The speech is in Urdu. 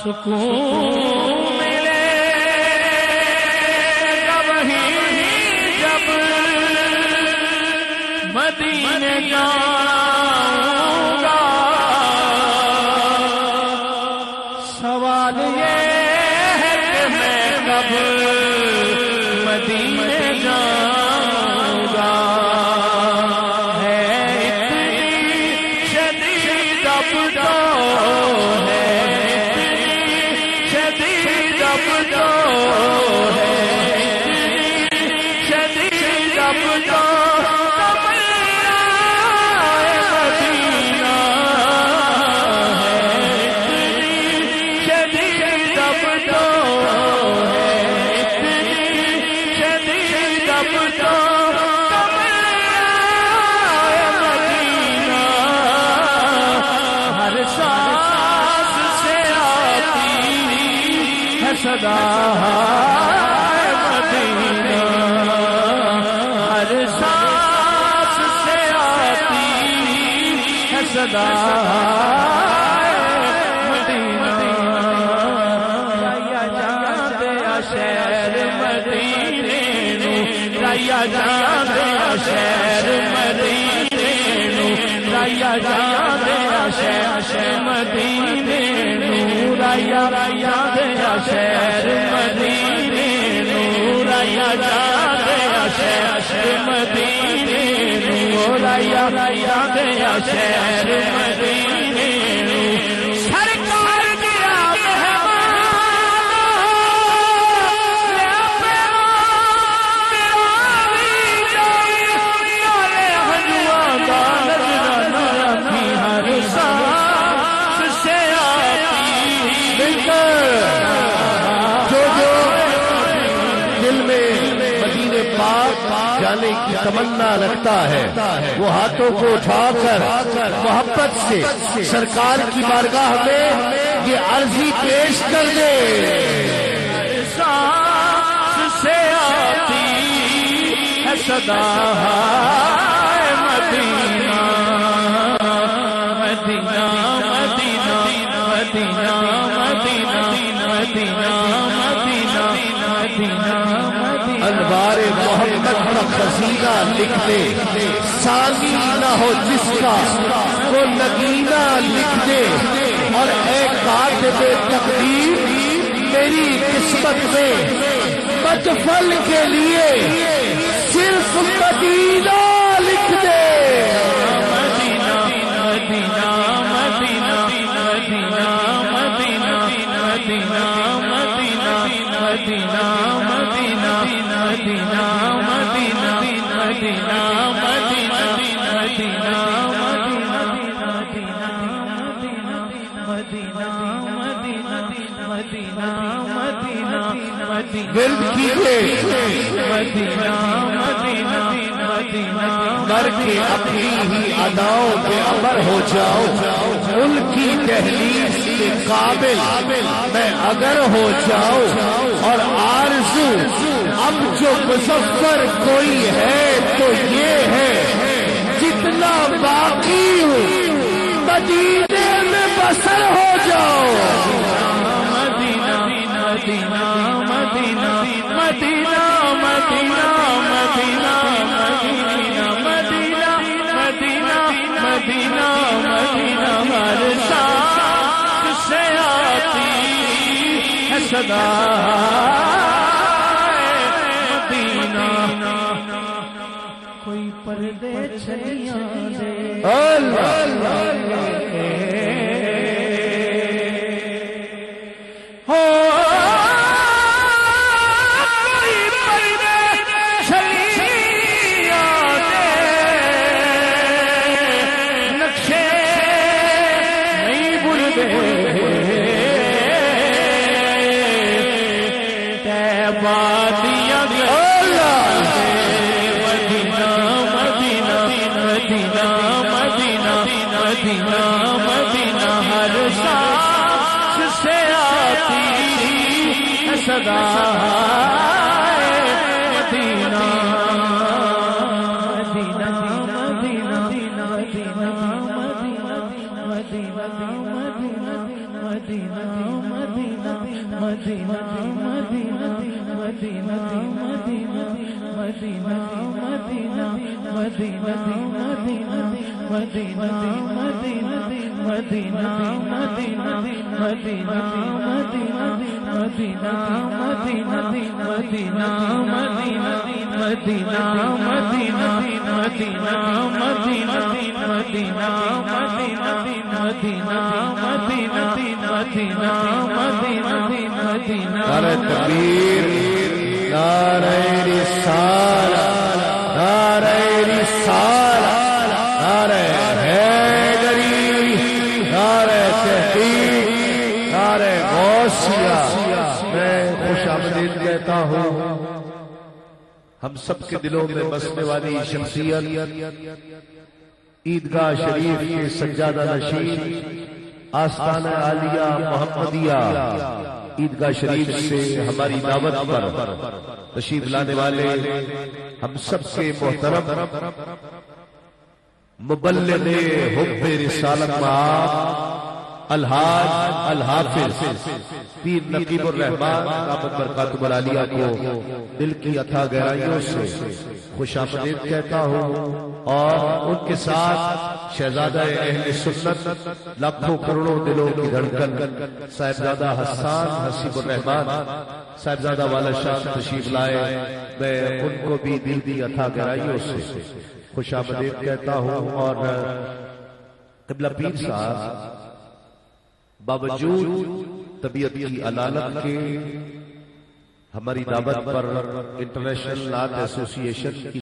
سکون ملے گا وہیں جب مدینے جاؤں گا. سوال یہ ہے کہ میں کب مدینے جاؤں گا. ہے اتنی شدید اب تو ہے، اتنی شدید اب تو ہے، اتنی شدید اب تو صدا مدینہ، ہر سانس سے آتی ہے صدا مدینہ. رایا جاندے شہر مدینے نو، رایا جاندے شہر مدینے نو، رایا جاندے شہر مدینے نو، رایا جاندے شہر مدینے نو، رایا جاندے شہر مدینے نو، رایا جاندے شہر مدینے نو. سرکار دیا جانے کی تمنا رکھتا ہے وہ ہاتھوں کو اٹھا کر محبت سے سرکار کی بارگاہ میں یہ عرضی پیش کر دے. سانس سے آتی ہے صدا مدینہ، مدینہ مدینہ مدینہ مدینہ مدینہ مدینہ مدینہ. انوار محمد کا خزینہ لکھ دے، ثانی نہ ہو جس کا وہ نگینہ لکھ دے. اور اے کاتب تقدیر میری قسمت میں مدفن کے لیے صرف مدینہ لکھ دے. مدینہ مدینہ مدینہ مدینہ مدینہ مدینہ مدینہ مدینہ مدینہ مدینہ مدینہ مدینہ ورد کیجیے مر کے اپنی ہی اداؤں پہ امر ہو جاؤ. ان کی دہلیز کے قابل میں اگر ہو جاؤں، اور آرزو اب جو مظفر کوئی ہے تو یہ ہے جتنا باقی ہوں مدینے میں بسر ہو جاؤ. مدینہ مدینہ مدینہ مدینہ مدینہ مدینہ مدینہ مدینہ مدینہ مدینہ مدینہ. ہر سانس سے آتی ہے صدا مدینہ. کوئی پردے چھلیاں دے صدا مدینہ مدینہ مدینہ مدینہ نعرہ تکبیر، نعرہ رسالت، نعرہ رسالت، نعرہ حیدری، نعرہ تحقیق، نعرہ غوثیہ۔ میں خوش آمدید کہتا ہوں ہم سب کے دلوں میں بسنے والی شخصیت، عیدگاہ شریف کے سجادہ نشین، آستانہ عالیہ محمدیہ عیدگاہ شریف سے ہماری دعوت پر تشریف لانے والے ہم سب کے محترم مبلغ حب رسالت مآب الحاج الحافظ پیر نقیب الرحمان دامت برکاتہ العالیہ کو دل کی اتھا گہرائیوں سے خوش آمدید کہتا ہوں، اور ان کے ساتھ شہزادہ اہل سنت، لاکھوں کروڑوں دلوں کی دھڑکن صاحبزادہ حسان حسیب الرحمان صاحبزادہ والا شاہ تشریف لائے۔ میں ان کو بھی دل کی اتھا گہرائیوں سے خوش آمدید کہتا ہوں، اور قبلہ پیر صاحب باوجود طبیعت کی علالت کے ہماری دعوت پر انٹرنیشنل نعت ایسوسی ایشن کی